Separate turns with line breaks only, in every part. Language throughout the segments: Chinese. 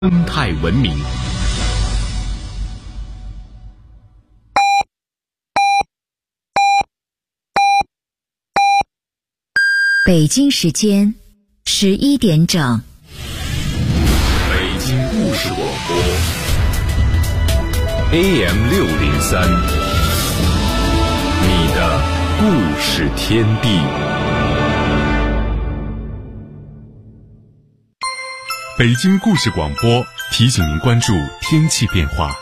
生态文明。
北京时间11点整。
北京故事广播 AM603，你的故事天地。北京故事广播提醒您关注天气变化。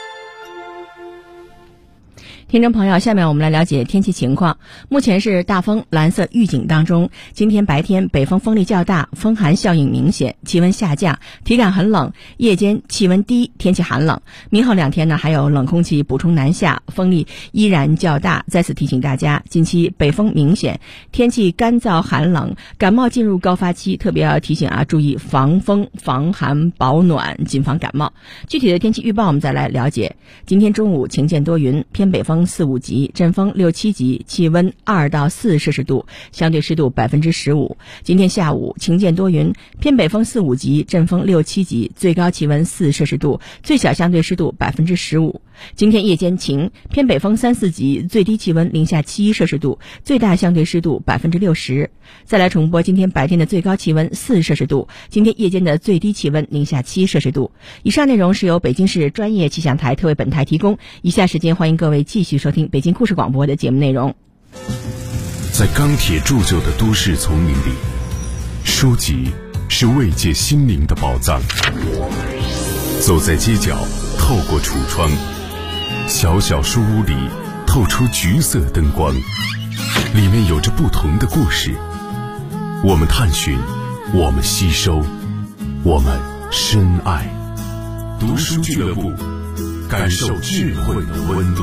听众朋友，下面我们来了解天气情况。目前是大风蓝色预警当中，今天白天北风风力较大，风寒效应明显，气温下降，体感很冷，夜间气温低，天气寒冷。明后2天呢，还有冷空气补充南下，风力依然较大。再次提醒大家，近期北风明显，天气干燥寒冷，感冒进入高发期，特别要提醒注意防风防寒保暖，谨防感冒。具体的天气预报我们再来了解。今天中午晴间多云，偏北风4、5级，阵风6、7级，气温2到4摄氏度，相对湿度15%。今天下午晴间多云，偏北风4、5级，阵风6、7级，最高气温4摄氏度，最小相对湿度15%。今天夜间晴，偏北风3、4级，最低气温零下7摄氏度，最大相对湿度60%。再来重播今天白天的最高气温4摄氏度，今天夜间的最低气温零下7摄氏度。以上内容是由北京市专业气象台特为本台提供。以下时间欢迎各位继续收听北京故事广播的节目内容。
在钢铁铸就的都市丛林里，书籍是慰藉心灵的宝藏。走在街角，透过橱窗，小小书屋里透出橘色灯光，里面有着不同的故事。我们探寻，我们吸收，我们深爱。读书俱乐部，感受智慧的温度。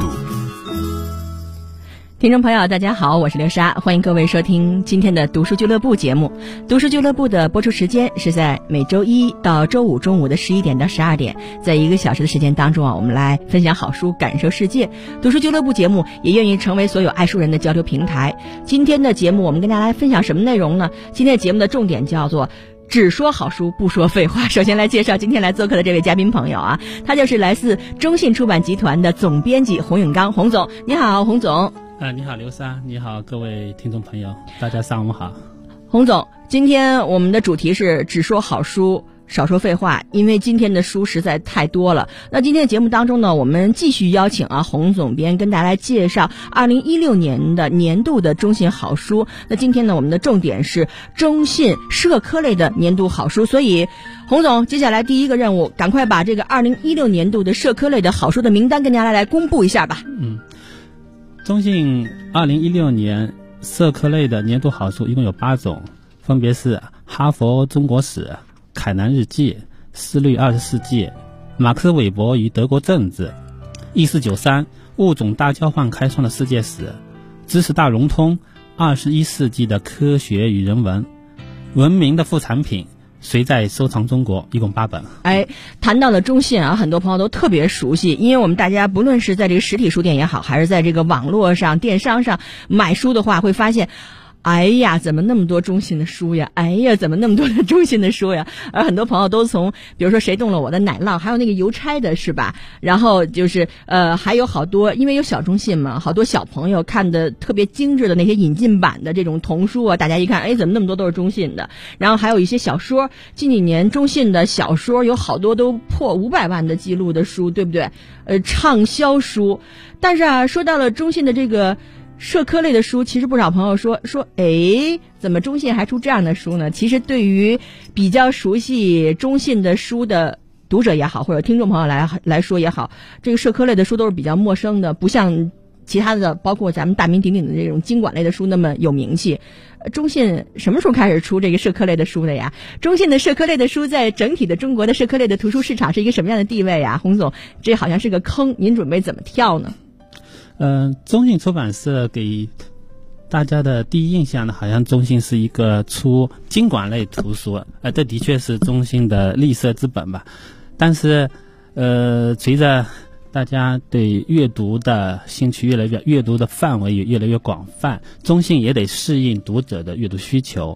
听众朋友大家好，我是刘莎，欢迎各位收听今天的读书俱乐部节目。读书俱乐部的播出时间是在每周一到周五中午的11点到12点，在1个小时的时间当中我们来分享好书，感受世界。读书俱乐部节目也愿意成为所有爱书人的交流平台。今天的节目我们跟大家来分享什么内容呢？今天的节目的重点叫做只说好书不说废话。首先来介绍今天来做客的这位嘉宾朋友他就是来自中信出版集团的总编辑洪永刚。洪总你好。洪总
你好刘莎，你好各位听众朋友，大家上午好。
洪总，今天我们的主题是只说好书少说废话，因为今天的书实在太多了。那今天的节目当中呢，我们继续邀请洪总编跟大家来介绍2016年的年度的中信好书。那今天呢，我们的重点是中信社科类的年度好书，所以洪总接下来第一个任务，赶快把这个2016年度的社科类的好书的名单跟大家来公布一下吧。
中信2016年社科类的年度好书一共有8种，分别是哈佛中国史、凯南日记、思虑20世纪、马克思韦伯与德国政治、1493物种大交换开创的世界史、知识大融通21世纪的科学与人文、文明的副产品谁在收藏中国，一共8本。
谈到了中信很多朋友都特别熟悉，因为我们大家不论是在这个实体书店也好，还是在这个网络上电商上买书的话，会发现怎么那么多中信的书呀？怎么那么多的中信的书呀？而很多朋友都从比如说谁动了我的奶酪，还有那个邮差的是吧？然后就是还有好多，因为有小中信嘛，好多小朋友看的特别精致的那些引进版的这种童书大家一看怎么那么多都是中信的。然后还有一些小说，近几年中信的小说有好多都破500万的记录的书，对不对？畅销书。但是说到了中信的这个社科类的书，其实不少朋友说怎么中信还出这样的书呢？其实对于比较熟悉中信的书的读者也好，或者听众朋友来说也好，这个社科类的书都是比较陌生的，不像其他的包括咱们大名鼎鼎的这种经管类的书那么有名气。中信什么时候开始出这个社科类的书的呀？中信的社科类的书在整体的中国的社科类的图书市场是一个什么样的地位呀？洪总，这好像是个坑，您准备怎么跳呢？
中信出版社给大家的第一印象呢，好像中信是一个出经管类图书，这的确是中信的立社之本吧。但是随着大家对阅读的兴趣阅读的范围也越来越广泛，中信也得适应读者的阅读需求。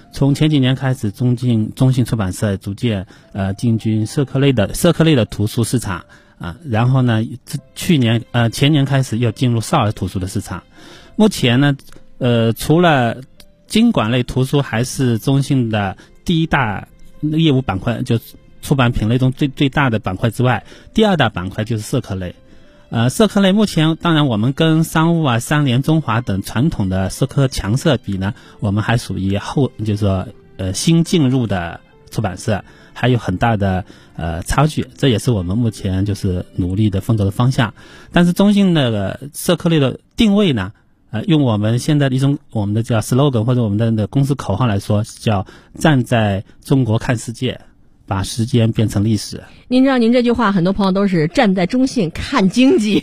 从前几年开始，中信出版社逐渐进军社科类的图书市场啊，然后呢，前年开始又进入少儿图书的市场。目前呢，除了经管类图书还是中信的第一大业务板块，就出版品类中最大的板块之外，第二大板块就是社科类。社科类目前当然我们跟商务啊、三联、中华等传统的社科强社比呢，我们还属于就是说新进入的出版社，还有很大的差距，这也是我们目前就是努力的奋斗的方向。但是中信的社科类的定位呢，用我们现在的我们的叫 slogan 或者我们的公司口号来说，叫站在中国看世界，把时间变成历史。
您知道您这句话很多朋友都是站在中信看经济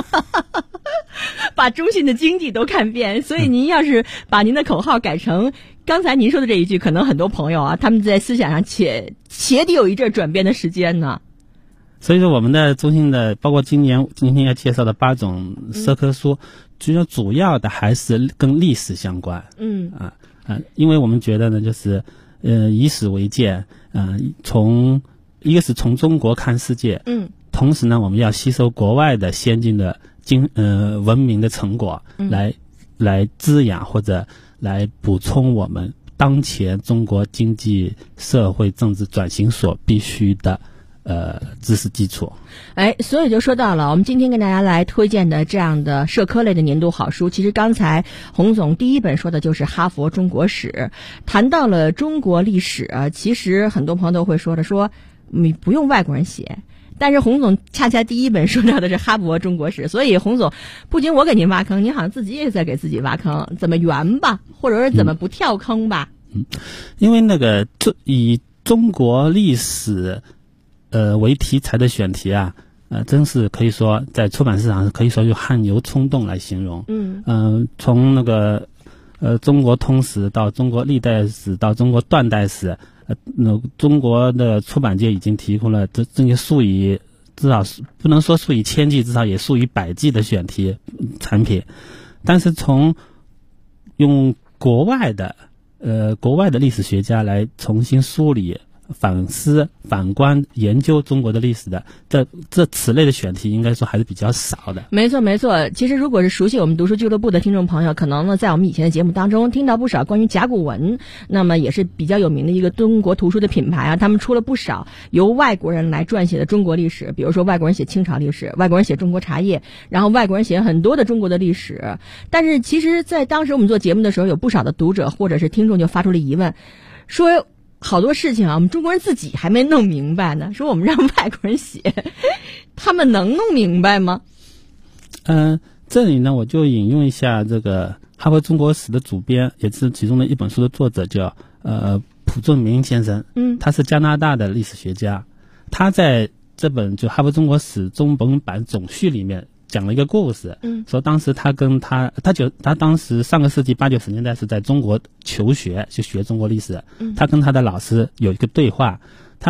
把中信的经济都看遍，所以您要是把您的口号改成刚才您说的这一句，可能很多朋友啊，他们在思想上且得有一阵转变的时间呢。
所以说我们的中信的包括今天要介绍的8种社科书，主要的还是跟历史相关。因为我们觉得呢，就是以史为鉴，一个是从中国看世界，同时呢，我们要吸收国外的先进的文明的成果，来滋养或者来补充我们当前中国经济社会政治转型所必须的知识基础。
所以就说到了我们今天跟大家来推荐的这样的社科类的年度好书，其实刚才洪总第一本说的就是《哈佛中国史》。谈到了中国历史其实很多朋友都会说你不用外国人写，但是洪总恰恰第一本说到的是《哈佛中国史》，所以洪总不仅我给您挖坑，您好像自己也在给自己挖坑，怎么圆吧，或者是怎么不跳坑吧。
因为以中国历史为题材的选题啊，真是可以说在出版市场可以说用汗牛充栋来形容。从中国通史到中国历代史到中国断代史，中国的出版界已经提供了这些至少不能说数以千计，至少也数以百计的选题产品。但是用国外的历史学家来重新梳理、反思、反观、研究中国的历史的，此类的选题应该说还是比较少的。
没错。其实如果是熟悉我们读书俱乐部的听众朋友，可能呢在我们以前的节目当中听到不少关于甲骨文，那么也是比较有名的一个中国图书的品牌啊，他们出了不少由外国人来撰写的中国历史，比如说外国人写清朝历史，外国人写中国茶叶，然后外国人写很多的中国的历史。但是其实在当时我们做节目的时候，有不少的读者或者是听众就发出了疑问，说好多事情啊，我们中国人自己还没弄明白呢，说我们让外国人写，他们能弄明白吗？
这里呢，我就引用一下这个《哈佛中国史》的主编，也是其中的一本书的作者，叫蒲正明先生。他是加拿大的历史学家，他在这本就《哈佛中国史》中文版总序里面讲了一个故事，说当时他当时上个世纪80、90年代是在中国求学，就学中国历史。他跟他的老师有一个对话，他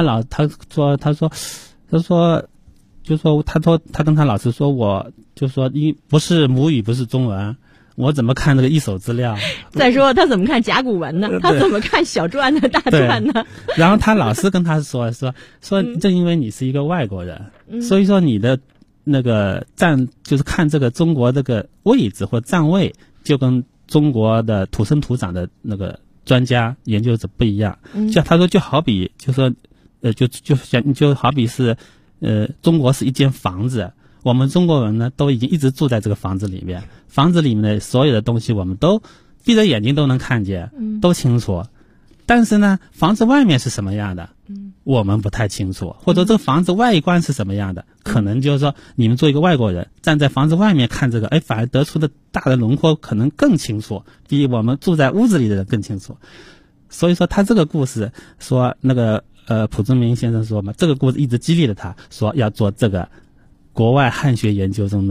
跟他老师说，我就说你不是母语不是中文，我怎么看这个一手资料？
再说他怎么看甲骨文呢？他怎么看小篆呢、大篆呢？
然后他老师跟他说，正因为你是一个外国人，所以说你的就是看这个中国这个位置或站位，就跟中国的土生土长的那个专家研究者不一样。他说就好比就好比是中国是一间房子，我们中国人呢都已经一直住在这个房子里面，房子里面的所有的东西我们都闭着眼睛都能看见，都清楚。但是呢，房子外面是什么样的，我们不太清楚，或者这个房子外观是什么样的，可能就是说你们做一个外国人站在房子外面看这个，反而得出的大的轮廓可能更清楚，比我们住在屋子里的人更清楚。所以说他这个故事说蒲正明先生说嘛，这个故事一直激励了他，说要做这个国外汉学研究中的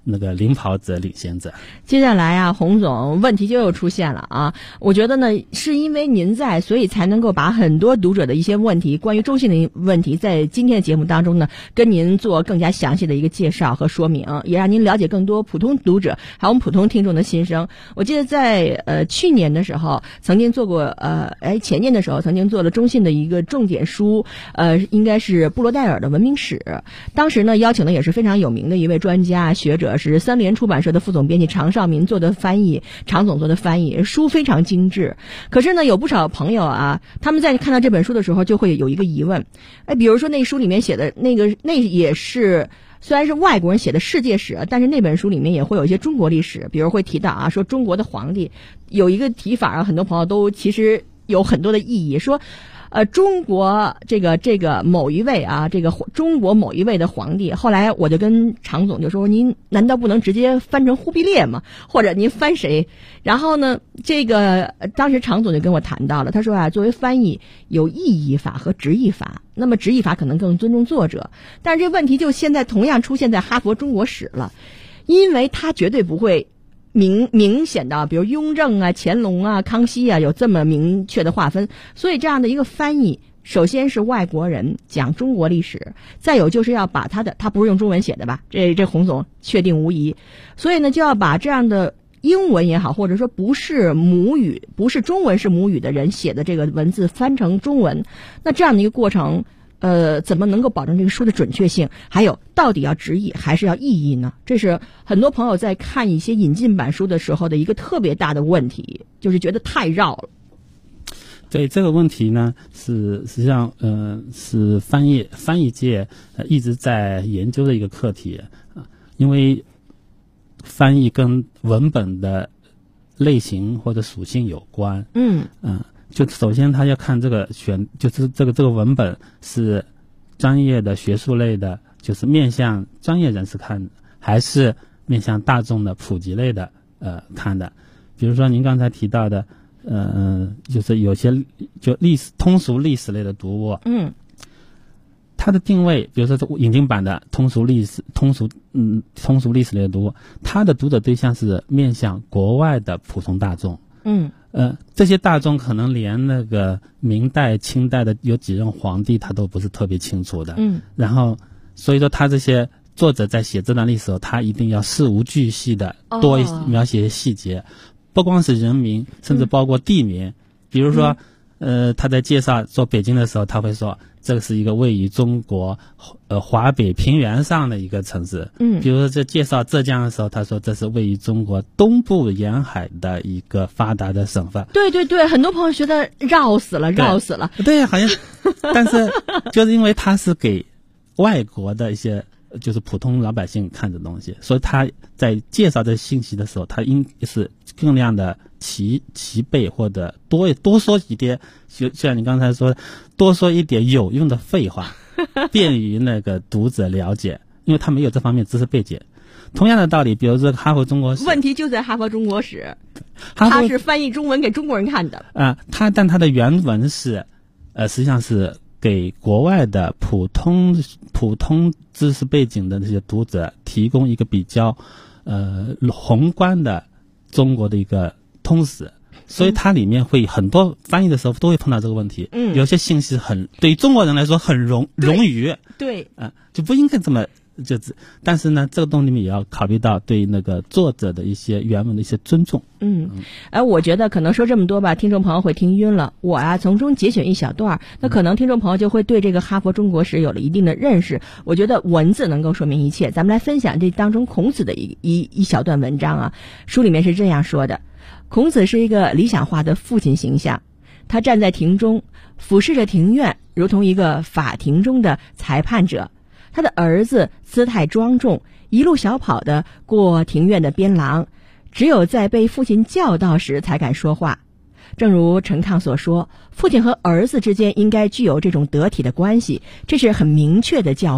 那个领跑者、领先者。
接下来啊，洪总问题就又出现了啊！我觉得呢，是因为您在，所以才能够把很多读者的一些问题，关于中信的问题，在今天的节目当中呢，跟您做更加详细的一个介绍和说明，也让您了解更多普通读者还有我们普通听众的心声。我记得在去年的时候，曾经做过前年的时候曾经做了中信的一个重点书，应该是布罗代尔的文明史。当时呢，邀请的也是非常有名的一位专家学者，是三联出版社的副总编辑常绍民做的翻译，常总做的翻译，书非常精致。可是呢，有不少朋友啊，他们在看到这本书的时候就会有一个疑问，比如说那书里面写的那也是虽然是外国人写的世界史，但是那本书里面也会有一些中国历史，比如会提到啊，说中国的皇帝有一个提法啊，很多朋友都其实有很多的意义，说中国这个某一位啊，这个中国某一位的皇帝，后来我就跟常总就说，您难道不能直接翻成忽必烈吗？或者您翻谁？然后呢，这个当时常总就跟我谈到了，他说啊，作为翻译有意义法和直译法，那么直译法可能更尊重作者，但是这问题就现在同样出现在哈佛中国史了，因为他绝对不会明显的，比如雍正啊、乾隆啊、康熙啊，有这么明确的划分。所以这样的一个翻译，首先是外国人讲中国历史，再有就是要把他不是用中文写的吧？这洪总确定无疑。所以呢，就要把这样的英文也好，或者说不是母语、不是中文是母语的人写的这个文字翻成中文，那这样的一个过程。怎么能够保证这个书的准确性？还有，到底要直译还是要译译呢？这是很多朋友在看一些引进版书的时候的一个特别大的问题，就是觉得太绕了。
对这个问题呢，实际上是翻译界一直在研究的一个课题啊，因为翻译跟文本的类型或者属性有关。就首先他要看这个就是这个文本是专业的学术类的，就是面向专业人士看的，还是面向大众的普及类的看的。比如说您刚才提到的就是有些就通俗历史类的读物，它的定位，比如说引进版的通俗历史类的读物，它的读者对象是面向国外的普通大众。这些大众可能连那个明代、清代的有几任皇帝他都不是特别清楚的。然后所以说他这些作者在写这段历史的时候，他一定要事无巨细的多描写细节，不光是人名，甚至包括地名。比如说他在介绍说北京的时候，他会说这是一个位于中国华北平原上的一个城市。比如说在介绍浙江的时候，他说这是位于中国东部沿海的一个发达的省份。
对对对，很多朋友觉得绕死了。
对，好像但是就是因为他是给外国的一些就是普通老百姓看的东西，所以他在介绍这信息的时候，他应是尽量的齐备，或者多说一点，就像你刚才说，多说一点有用的废话，便于那个读者了解，因为他没有这方面知识背景。同样的道理，比如说哈佛中国史，
问题就在哈佛中国史，他是翻译中文给中国人看的
但他的原文是实际上是给国外的普通知识背景的那些读者提供一个比较宏观的中国的一个通史，所以它里面会很多翻译的时候都会碰到这个问题。有些信息对于中国人来说很冗余，
对，
就不应该这么但是呢，这个东西也要考虑到对那个作者的一些原文的一些尊重。
我觉得可能说这么多吧，听众朋友会听晕了。我从中节选一小段，那可能听众朋友就会对这个哈佛中国史有了一定的认识。我觉得文字能够说明一切，咱们来分享这当中孔子的一小段文章啊。书里面是这样说的：孔子是一个理想化的父亲形象，他站在庭中，俯视着庭院，如同一个法庭中的裁判者。他的儿子姿态庄重，一路小跑地过庭院的边廊，只有在被父亲教导时才敢说话。正如陈抗所说，父亲和儿子之间应该具有这种得体的关系，这是很明确的教诲。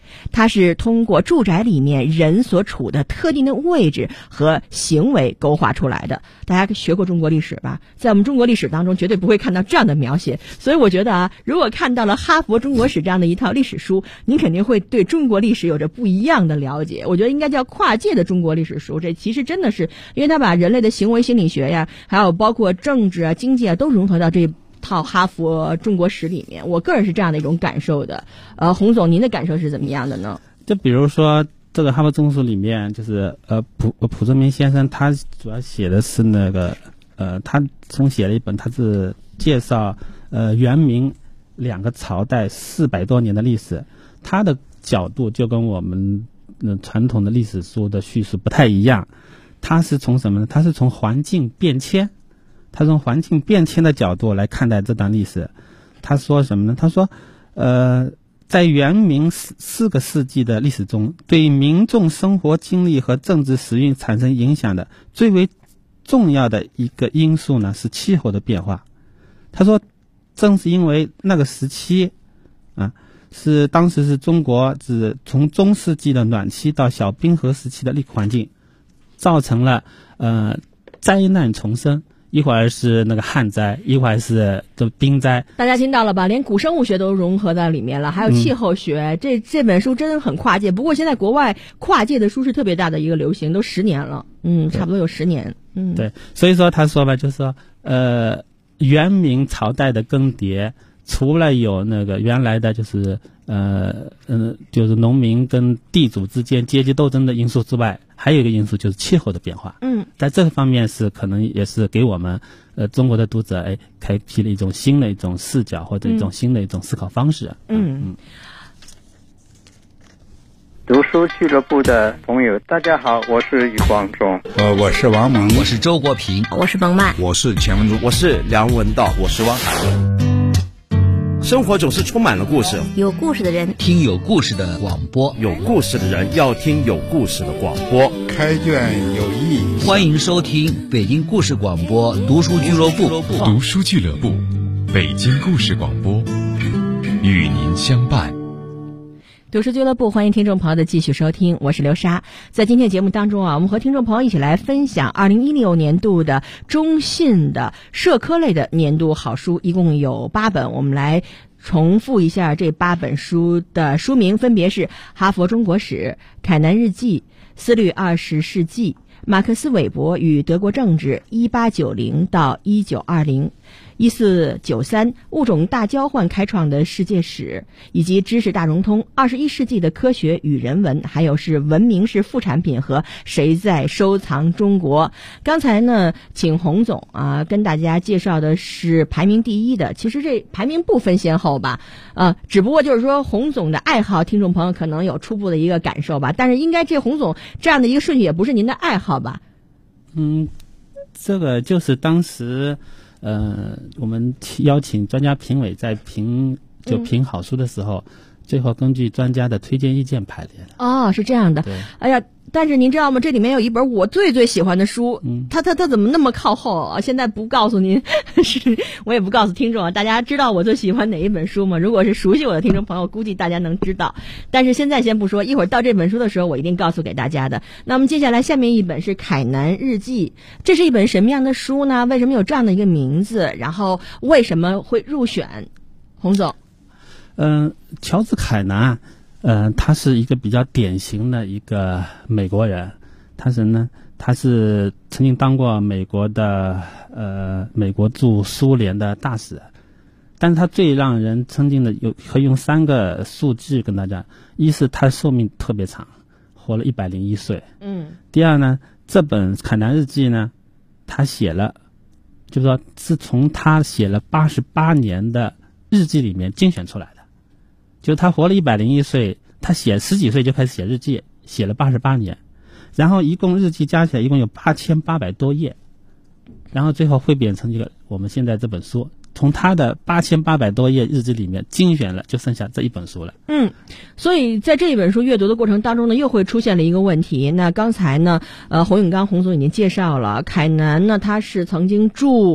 它是通过住宅里面人所处的特定的位置和行为勾画出来的。大家学过中国历史吧？在我们中国历史当中绝对不会看到这样的描写，所以我觉得如果看到了哈佛中国史这样的一套历史书，您肯定会对中国历史有着不一样的了解。我觉得应该叫跨界的中国历史书，这其实真的是因为它把人类的行为心理学呀，还有包括政治啊、经济啊，都融合到这套哈佛中国史里面。我个人是这样的一种感受的。洪总，您的感受是怎么样的呢？
就比如说这个哈佛中国史里面，就是蒲正明先生他主要写的是那个他总写了一本，他是介绍元明2个朝代400多年的历史，他的角度就跟我们传统的历史书的叙述不太一样。他是从什么呢？他是从环境变迁，他从环境变迁的角度来看待这段历史。他说什么呢？他说在元明4个世纪的历史中，对民众生活经历和政治时运产生影响的最为重要的一个因素呢，是气候的变化。他说正是因为那个时期是当时是中国是从中世纪的暖期到小冰河时期的历史环境，造成了灾难丛生，一会儿是那个旱灾，一会儿是这冰灾。
大家听到了吧？连古生物学都融合在里面了，还有气候学。这本书真的很跨界。不过现在国外跨界的书是特别大的一个流行，都10年了，差不多有10年。
对，所以说他说吧，就是说元明朝代的更迭，除了有那个原来的就是就是农民跟地主之间阶级斗争的因素之外，还有一个因素就是气候的变化。在这方面是可能也是给我们中国的读者开辟了一种新的一种视角，或者一种新的一种思考方式。
读书俱乐部的朋友，大家好，我是余光中。
我是王蒙，
我是周国平，
我是冯曼，
我是钱文忠，
我是梁文道，我是汪海乐。生活总是充满了故事，
有故事的人
听有故事的广播，
有故事的人要听有故事的广播。
开卷有益，
欢迎收听北京故事广播读书俱乐部。
读书俱乐部，北京故事广播，与您相伴。
读书俱乐部，欢迎听众朋友的继续收听，我是刘莎。在今天节目当中我们和听众朋友一起来分享2016年度的中信的社科类的年度好书，一共有8本。我们来重复一下这8本书的书名，分别是《哈佛中国史》、《凯南日记》、《思虑20世纪》、马克思韦伯与德国政治1890到1920、1493物种大交换开创的世界史，以及知识大融通21世纪的科学与人文，还有是文明是副产品和谁在收藏中国。刚才呢请洪总跟大家介绍的是排名第1的，其实这排名不分先后吧，只不过就是说洪总的爱好听众朋友可能有初步的一个感受吧，但是应该这洪总这样的一个顺序也不是您的爱好吧？
这个就是当时我们邀请专家评委在评好书的时候，最后根据专家的推荐意见排列的。
是这样的。哎呀，但是您知道吗？这里面有一本我最喜欢的书，它怎么那么靠后啊？现在不告诉您，我也不告诉听众啊。大家知道我最喜欢哪一本书吗？如果是熟悉我的听众朋友，估计大家能知道。但是现在先不说，一会儿到这本书的时候，我一定告诉给大家的。那么接下来下面一本是《凯南日记》，这是一本什么样的书呢？为什么有这样的一个名字？然后为什么会入选？洪总。
乔治·凯南他是一个比较典型的一个美国人。他是曾经当过美国驻苏联的大使，但是他最让人尊敬的可以用3个数字跟大家：一是他寿命特别长，活了101岁。第二呢，这本《凯南日记》呢，他写了，就是说是从他写了88年的日记里面精选出来的。就他活了101岁，他写10几岁就开始写日记，写了88年，然后一共日记加起来一共有8800多页，然后最后汇编成一个我们现在这本书。从他的8800多页日记里面精选了，就剩下这一本书了。
所以在这一本书阅读的过程当中呢，又会出现了一个问题。那刚才呢，洪永刚洪总已经介绍了，凯南呢他是曾经驻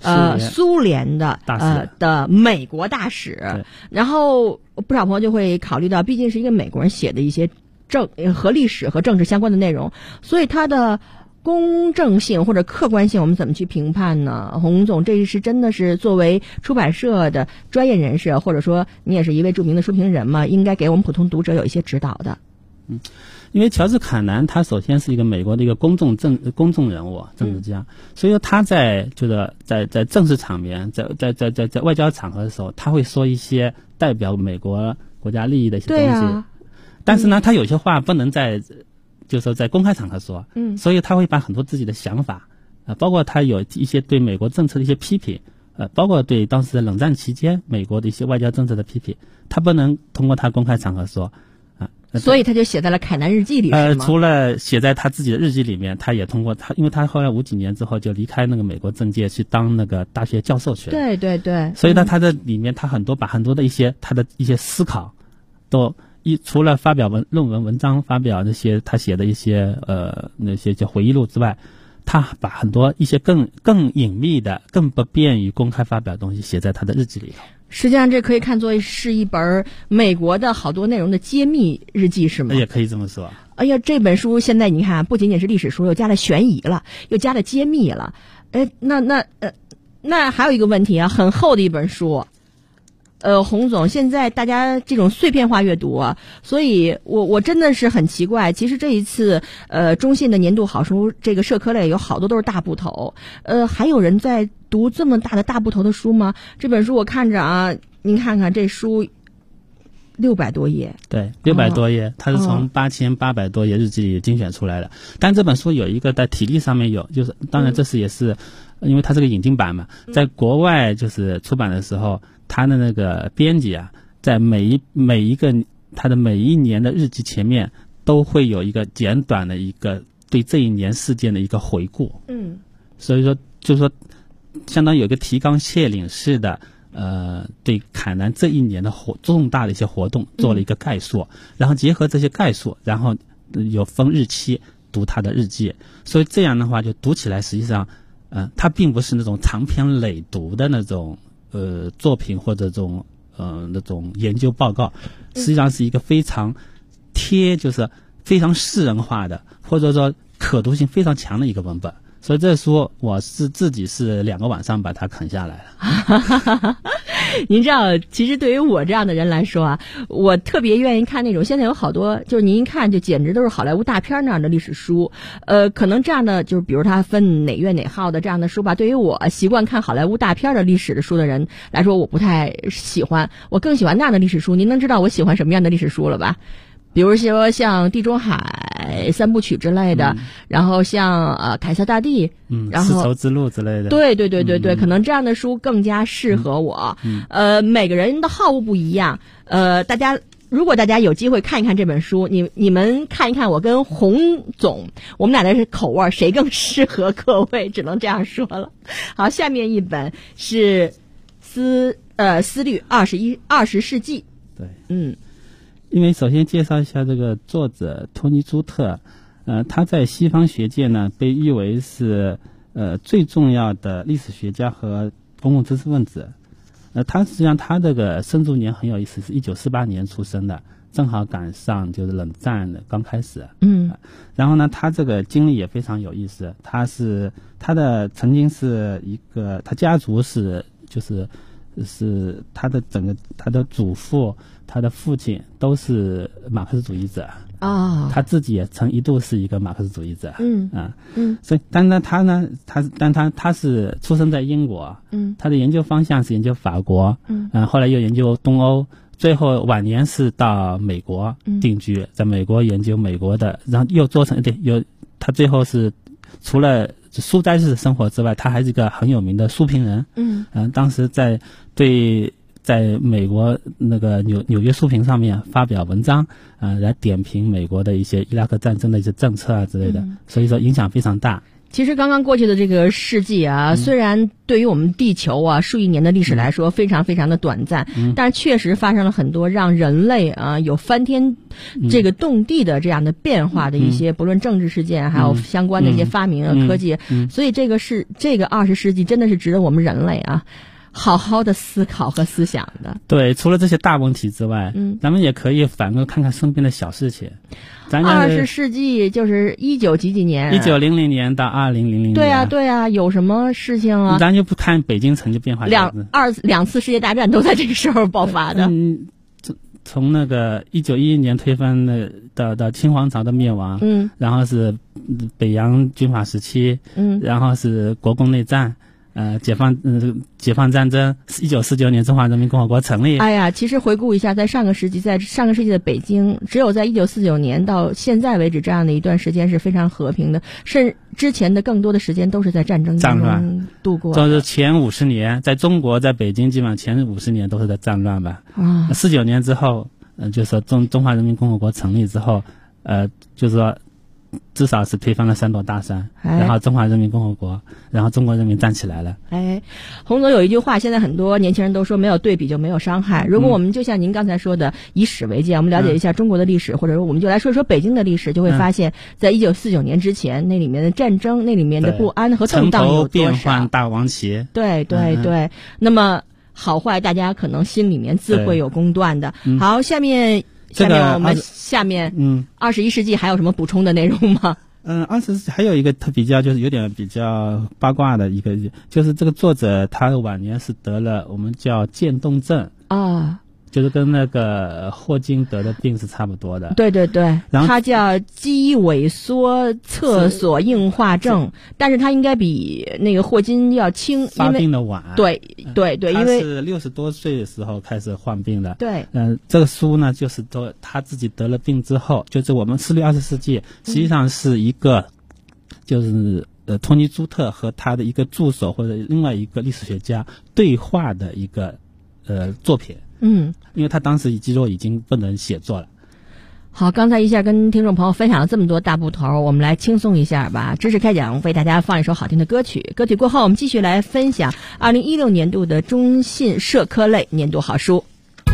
苏联的的美国大使，然后不少朋友就会考虑到，毕竟是一个美国人写的一些和历史和政治相关的内容，所以它的公正性或者客观性我们怎么去评判呢？洪总，这是真的是作为出版社的专业人士，或者说你也是一位著名的书评人嘛，应该给我们普通读者有一些指导的。
因为乔治坎南他首先是一个美国的一个公众人物政治家，所以说他在正式场面在外交场合的时候，他会说一些代表美国国家利益的一些东西，但是呢，他有些话不能就是说在公开场合说，所以他会把很多自己的想法，包括他有一些对美国政策的一些批评，包括对当时的冷战期间美国的一些外交政策的批评，他不能通过他公开场合说，
所以他就写在了凯南日记里，是吗？
除了写在他自己的日记里面，他也通过因为他后来50几年之后就离开那个美国政界去当那个大学教授去了，
对，
所以他的里面他把很多的他的一些思考都除了发表论文文章，发表那些他写的一些那些叫回忆录之外，他把很多一些更隐秘的、更不便于公开发表的东西写在他的日记里头。
实际上，这可以看作是一本美国的好多内容的揭秘日记，是吗？
也可以这么说。
哎呀，这本书现在你看，不仅仅是历史书，又加了悬疑了，又加了揭秘了。那还有一个问题啊，很厚的一本书。洪总，现在大家这种碎片化阅读啊，所以我真的是很奇怪。其实这一次中信的年度好书这个社科类有好多都是大部头，还有人在读这么大的大部头的书吗？这本书我看着啊，您看看这书600多页，
对，600多页，它是从8800多页日记里精选出来的。但这本书有一个在体力上面有，就是当然这是也是因为它是个引进版嘛，在国外就是出版的时候，他的那个编辑啊，在每一个他的每一年的日记前面都会有一个简短的一个对这一年事件的一个回顾。所以说就是说相当于有一个提纲挈领式的对凯南这一年的重大的一些活动做了一个概述，然后结合这些概述，然后有分日期读他的日记，所以这样的话就读起来实际上它并不是那种长篇累读的那种作品或者那种研究报告，实际上是一个非常就是非常世人化的，或者说可读性非常强的一个文本。所以这书我是自己是2个晚上把它啃下来了。
您知道，其实对于我这样的人来说啊，我特别愿意看那种现在有好多就是您一看就简直都是好莱坞大片那样的历史书。可能这样的就是比如它分哪月哪号的这样的书吧，对于我习惯看好莱坞大片的历史的书的人来说，我不太喜欢，我更喜欢那样的历史书。您能知道我喜欢什么样的历史书了吧？比如说像地中海3部曲之类的，然后像凯撒大帝，然后
丝绸之路之类的。
对，可能这样的书更加适合我。每个人的好恶不一样。如果大家有机会看一看这本书，你们看一看我跟洪总，我们俩的口味谁更适合各位，只能这样说了。好，下面一本是思虑20世纪。
对，因为首先介绍一下这个作者托尼·朱特，他在西方学界呢被誉为是最重要的历史学家和公共知识分子。他实际上他这个生卒年很有意思，是1948年出生的，正好赶上就是冷战的刚开始。然后呢，他这个经历也非常有意思，他曾经是一个，他家族是他的祖父、他的父亲都是马克思主义者他自己也曾一度是一个马克思主义者。所以但呢他是出生在英国，他的研究方向是研究法国，后来又研究东欧，最后晚年是到美国定居，在美国研究美国的，然后又做成他最后是除了书斋式生活之外，他还是一个很有名的书评人。当时在美国那个纽约书评上面发表文章，来点评美国的一些伊拉克战争的一些政策啊之类的，所以说影响非常大。
其实刚刚过去的这个世纪啊，虽然对于我们地球啊数亿年的历史来说非常非常的短暂，但是确实发生了很多让人类啊有翻天这个动地的这样的变化的一些，不论政治事件，还有相关的一些发明啊科技，所以这个20世纪真的是值得我们人类啊好好的思考和思想的。
对，除了这些大问题之外，咱们也可以反过看看身边的小事情。咱
20世纪就是19几年
，1900年到2000年。
对啊，有什么事情啊？
咱就不看北京城就变化
两次世界大战都在这个时候爆发的。
从那个1911年推翻的清皇朝的灭亡，然后是北洋军阀时期，然后是国共内战。解放战争，1949年中华人民共和国成立。哎
呀，其实回顾一下，在上个世纪的北京，只有在1949年到现在为止这样的一段时间是非常和平的，甚至之前的更多的时间都是在战争中度过。
就是前50年，在中国，在北京，基本上前50年都是在战乱吧。49年之后，就是说中华人民共和国成立之后，就是说。至少是推翻了3座大山，然后中华人民共和国，然后中国人民站起来了。
洪总有一句话，现在很多年轻人都说没有对比就没有伤害。如果我们就像您刚才说的，以史为鉴，我们了解一下中国的历史，或者说我们就来说一说北京的历史，就会发现，在1949年之前，那里面的战争，那里面的不安和动荡有多少？
变换大王旗。
对。那么好坏，大家可能心里面自会有公断的。好，下面我们21世纪还有什么补充的内容吗
？20世纪还有一个就是有点比较八卦的一个，就是这个作者他晚年是得了我们叫渐冻症啊。就是跟那个霍金得的病是差不多的。
对，然后它叫肌萎缩侧索硬化症，但是它应该比那个霍金要轻，
发病的晚。
对，因为
他是60多岁的时候开始患病的。
对，
这个书呢，就是他自己得了病之后，就是我们思虑20世纪，实际上是一个，就是托尼朱特和他的一个助手或者另外一个历史学家对话的一个作品。因为他当时肌肉已经不能写作了。
好，刚才一下跟听众朋友分享了这么多大部头，我们来轻松一下吧。知识开讲为大家放一首好听的歌曲，歌曲过后我们继续来分享2016年度的中信社科类年度好书。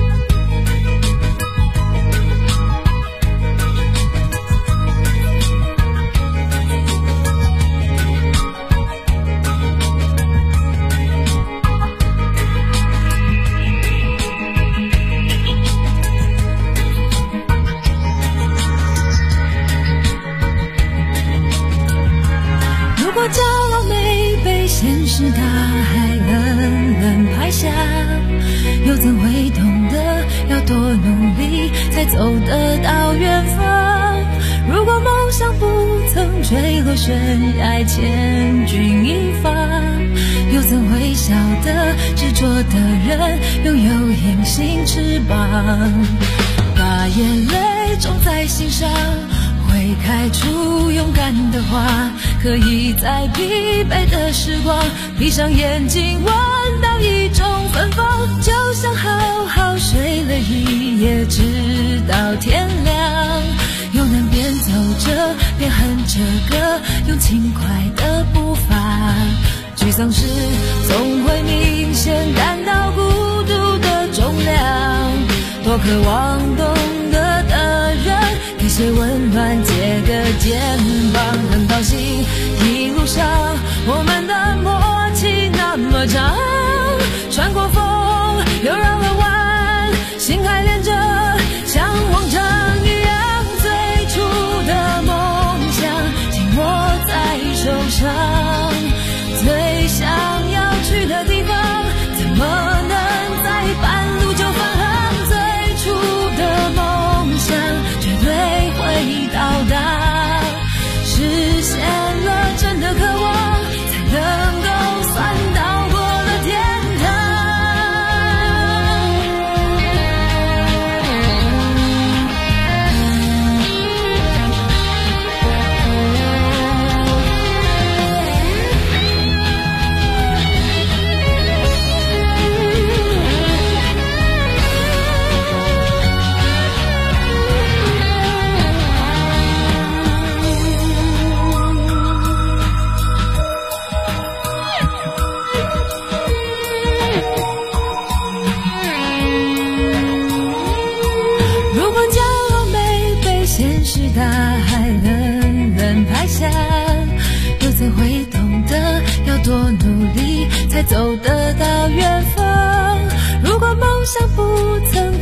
大海冷冷拍下，又怎会懂得要多努力才走得到远方？如果梦想不曾坠落悬崖，千钧一发，又怎会晓得执着的人拥有隐形翅膀？把眼泪种在心上，会开出勇敢的花，可以在疲惫的时光闭上眼睛闻到一种芬芳，就像好好睡了一夜直到天亮，又能边走着边哼着歌，用轻快的步伐，沮丧时总会明显感到孤独的重量，多渴望懂得的人给些温暖，借个肩膀，很高兴一路上我们的默契那么长，穿过风又绕了弯，心还连着像往常一样，最初的梦想紧握在手上，最想要去的地方怎么能在半路就返航，最初的梦想绝对会到达，实现了真的渴望，才能够算到过了天堂。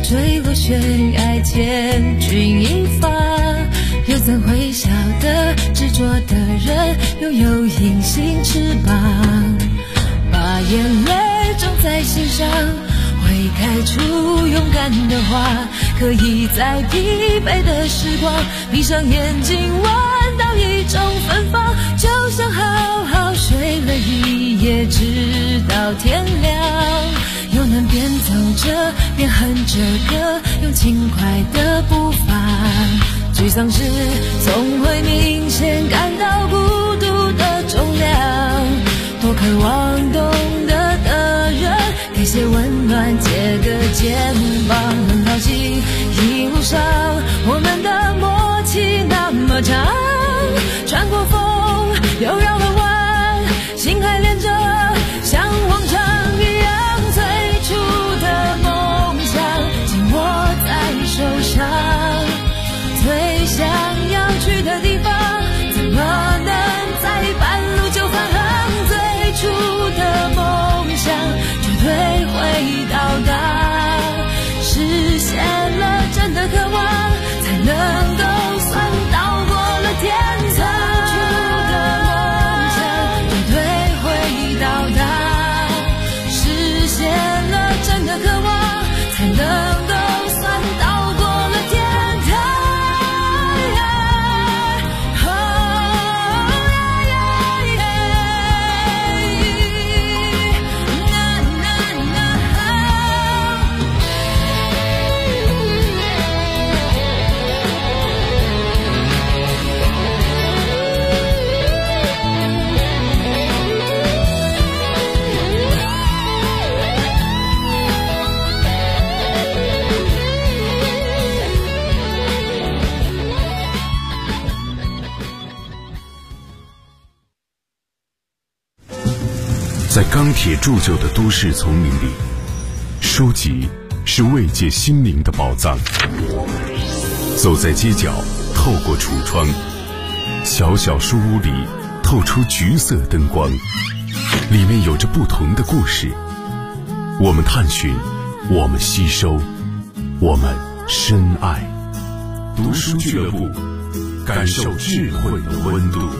坠落悬崖，千钧一发。又怎会晓得执着的人拥有隐形翅膀，把眼泪种在心上，会开出勇敢的花，可以在疲惫的时光闭上眼睛闻到一种芬芳，就像好好睡了一夜直到天亮，又能边走着边哼着歌，用轻快的步伐。沮丧时总会明显感到孤独的重量，多渴望懂得的人给些温暖，借个肩膀。很好奇一路上我们的默契那么长，穿过风又绕了弯，心还连着像往常一样，最初的梦想紧握在手上，最想要去的地方怎么能在半路就返航，最初的梦想绝对会到达，实现了真的渴望才能够算到过了天堂，最初的梦想绝对会到达，实现了真的渴望才能够算到过了天堂。
在钢铁铸就的都市丛林里，书籍是慰藉心灵的宝藏。走在街角，透过橱窗，小小书屋里透出橘色灯光，里面有着不同的故事。我们探寻，我们吸收，我们深爱。读书俱乐部，感受智慧的温度。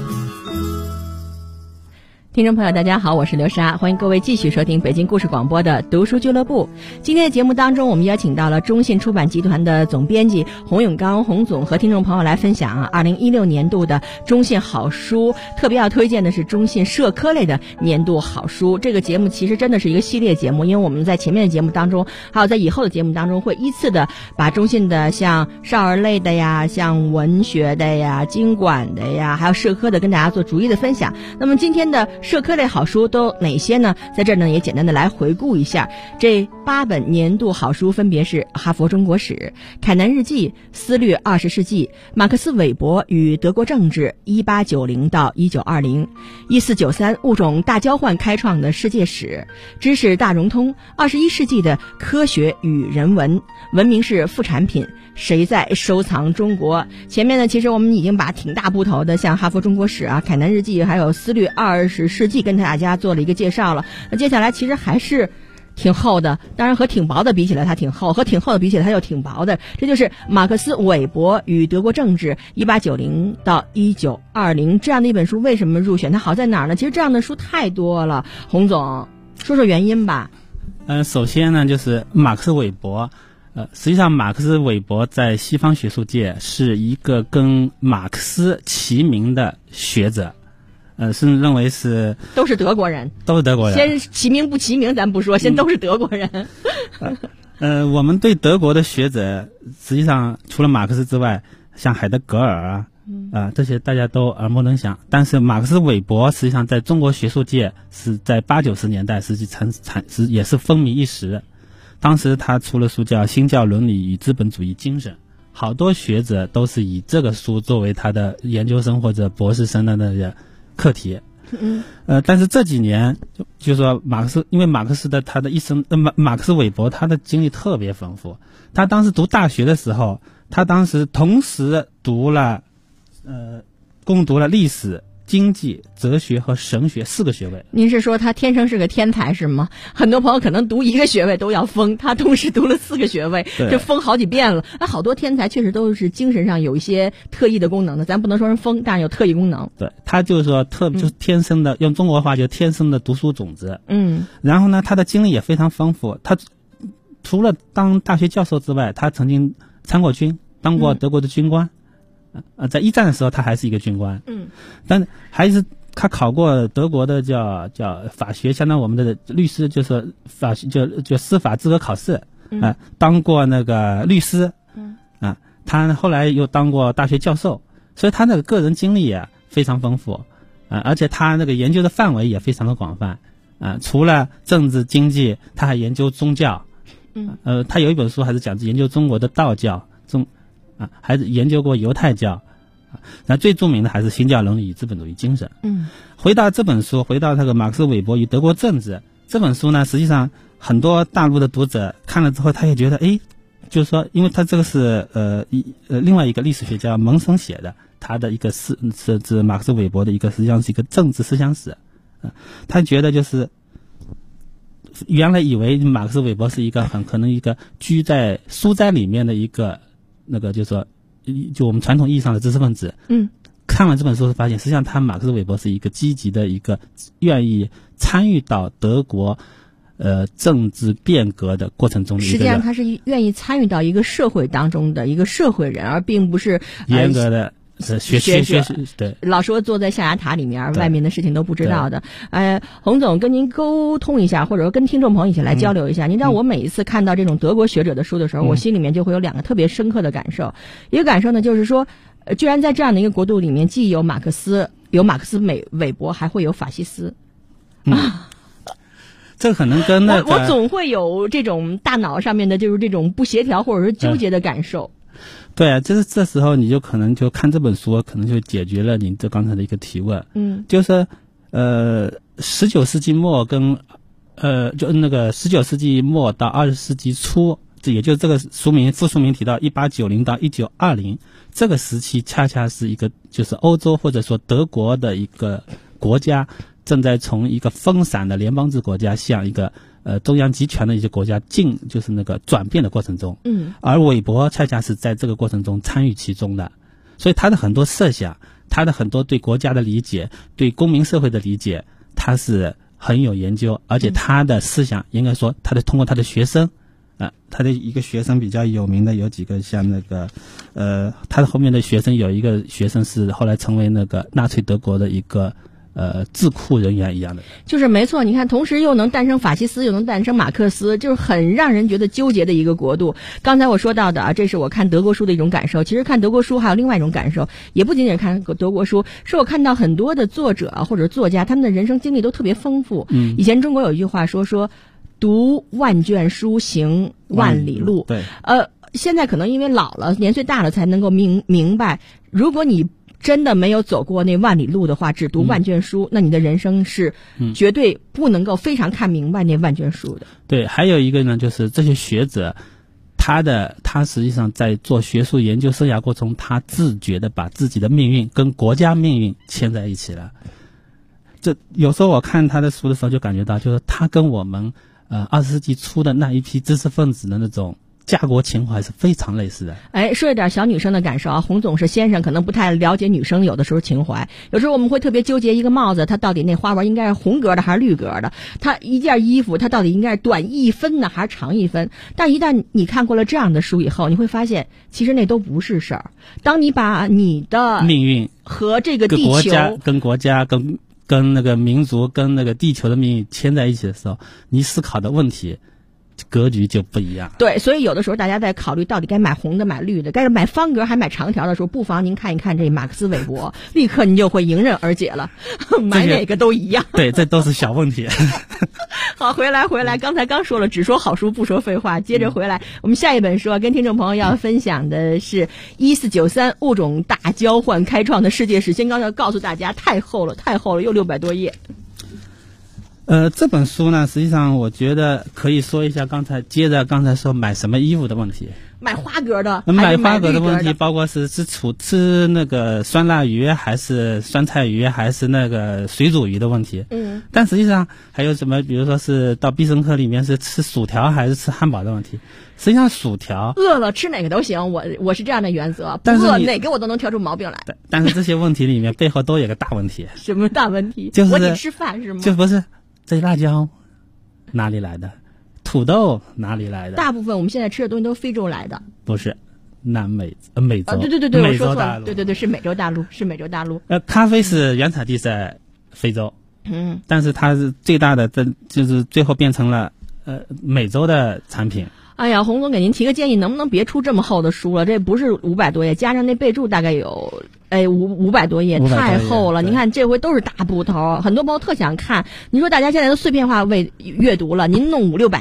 听众朋友大家好，我是刘莎，欢迎各位继续收听北京故事广播的读书俱乐部。今天的节目当中，我们邀请到了中信出版集团的总编辑洪永刚洪总，和听众朋友来分享2016年度的中信好书，特别要推荐的是中信社科类的年度好书。这个节目其实真的是一个系列节目，因为我们在前面的节目当中，还有在以后的节目当中，会依次的把中信的像少儿类的呀，像文学的呀，经管的呀，还有社科的跟大家做逐一的分享。那么今天的社科类好书都哪些呢？在这儿呢也简单的来回顾一下，这8本年度好书分别是哈佛中国史、凯南日记、思虑20世纪、马克思韦伯与德国政治1890到1920、1493物种大交换开创的世界史、知识大融通、21世纪的科学与人文、文明是副产品，谁在收藏中国。前面呢其实我们已经把挺大部头的像哈佛中国史凯南日记还有思虑20世纪跟大家做了一个介绍了。那接下来其实还是挺厚的，当然和挺薄的比起来它挺厚，和挺厚的比起来它又挺薄的。这就是马克思韦伯与德国政治1890到1920这样的一本书。为什么入选它好在哪儿呢？其实这样的书太多了，洪总说说原因吧。
首先呢就是马克思韦伯，实际上马克思韦伯在西方学术界是一个跟马克思齐名的学者，是认为是
都是德国人，先齐名不齐名咱不说，先都是德国人。
我们对德国的学者，实际上除了马克思之外，像海德格尔这些大家都耳目能详。但是马克思韦伯实际上在中国学术界是在80、90年代实际也是风靡一时。当时他出了书叫《新教伦理与资本主义精神》，好多学者都是以这个书作为他的研究生或者博士生的那个课题。但是这几年就说因为马克思的他的一生，马克思韦伯他的经历特别丰富。他当时读大学的时候，他当时同时共读了历史、 经济、哲学和神学4个学位。
您是说他天生是个天才是吗？很多朋友可能读1个学位都要疯，他同时读了4个学位，这疯好几遍了。那好多天才确实都是精神上有一些特异的功能的，咱不能说人疯，但是有特异功能。
对，他就是说就是天生的，用中国话就是天生的读书种子。然后呢，他的经历也非常丰富。他除了当大学教授之外，他曾经参过军，当过德国的军官。在1战的时候他还是一个军官。但还是他考过德国的叫法学，相当于我们的律师，就是法就司法资格考试。当过那个律师。他后来又当过大学教授，所以他那个个人经历也非常丰富。而且他那个研究的范围也非常的广泛。除了政治经济，他还研究宗教。他有一本书还是讲研究中国的道教，还是研究过犹太教。那最著名的还是新教伦理与资本主义精神。回到这本书，回到那个马克思韦伯与德国政治这本书呢，实际上很多大陆的读者看了之后，他也觉得就是说，因为他这个是另外一个历史学家蒙森写的，他的一个是指马克思韦伯的一个实际上是一个政治思想史。他觉得就是原来以为马克思韦伯是一个很可能一个居在书斋里面的一个那个就是说就我们传统意义上的知识分子。看完这本书发现，实际上马克思韦伯是一个积极的一个愿意参与到德国政治变革的过程中的一个人。实际
上他是愿意参与到一个社会当中的一个社会人，而并不是
严格的学对，
老说坐在象牙塔里面，外面的事情都不知道的。洪总跟您沟通一下，或者说跟听众朋友一起来交流一下。您知道我每一次看到这种德国学者的书的时候，我心里面就会有2个特别深刻的感受。一个感受呢，就是说居然在这样的一个国度里面，既有马克思韦伯，还会有法西斯。
这可能跟那个
我总会有这种大脑上面的就是这种不协调或者是纠结的感受。
对啊，就是这时候你就可能就看这本书，可能就解决了你这刚才的一个提问。就是19世纪末跟就那个19世纪末到20世纪初，这也就这个副书名提到1890到1920这个时期，恰恰是一个就是欧洲或者说德国的一个国家正在从一个分散的联邦制国家向一个中央集权的一些国家就是那个转变的过程中。而韦伯恰恰是在这个过程中参与其中的，所以他的很多设想，他的很多对国家的理解，对公民社会的理解，他是很有研究。而且他的思想应该说通过他的学生他的一个学生比较有名的有几个，像那个他的后面的学生有一个学生是后来成为那个纳粹德国的一个智库人员一样的。
就是没错，你看同时又能诞生法西斯又能诞生马克思，就是很让人觉得纠结的一个国度。刚才我说到的这是我看德国书的一种感受。其实看德国书还有另外一种感受，也不仅仅是看德国书，是我看到很多的作者或者作家，他们的人生经历都特别丰富。以前中国有一句话说读万卷书行万里路。
对。
现在可能因为老了，年岁大了才能够明白，如果你真的没有走过那万里路的话，只读万卷书，那你的人生是绝对不能够非常看明白那万卷书的。
对，还有一个呢，就是这些学者，他实际上在做学术研究生涯过程中，他自觉的把自己的命运跟国家命运牵在一起了。这有时候我看他的书的时候，就感觉到，就是他跟我们20世纪初的那一批知识分子的那种家国情怀是非常类似的。说一点小女生的感受啊，洪总是先生，可能不太了解女生有的时候情怀。有时候我们会特别纠结一个帽子，它到底那花纹应该是红格的还是绿格的？它一件衣服，它到底应该是短1分呢还是长1分？但一旦你看过了这样的书以后，你会发现其实那都不是事儿。当你把你的命运
和这个地球
跟国家跟那个民族跟那个地球的命运牵在一起的时候，你思考的问题格局就不一样。
对，所以有的时候大家在考虑到底该买红的买绿的，该买方格还买长条的时候，不妨您看一看这马克思韦伯，立刻你就会迎刃而解了，买哪个都一样。
对，这都是小问题。
好，回来，刚才刚说了，只说好书不说废话。接着回来，我们下一本书跟听众朋友要分享的是1493物种大交换开创的世界史。先要告诉大家，太厚了，又600多页。
这本书呢，实际上我觉得可以说一下接着刚才说买什么衣服的问题。
买花蛤的，
买花蛤
的
问题包括是吃那个酸辣鱼，还是酸菜鱼，还是那个水煮鱼的问题。但实际上还有什么，比如说是到必胜客里面是吃薯条还是吃汉堡的问题。实际上薯条
饿了吃哪个都行，我是这样的原则，不饿哪个我都能挑出毛病来。
但是这些问题里面背后都有个大问题。
什么大问题？
就是
我得吃饭是吗？
就不是这辣椒哪里来的，土豆哪里来的？
大部分我们现在吃的东西都是非洲来的。
不是，美洲。
对，我说错了。对，是美洲大陆，
咖啡是原产地在非洲，但是它是最大的，就是最后变成了美洲的产品。
哎呀，洪总给您提个建议，能不能别出这么厚的书了？这不是500多页，加上那备注大概有500多页，太厚了。您看这回都是大部头，很多朋友特想看。您说大家现在都碎片化阅读了，您弄500-600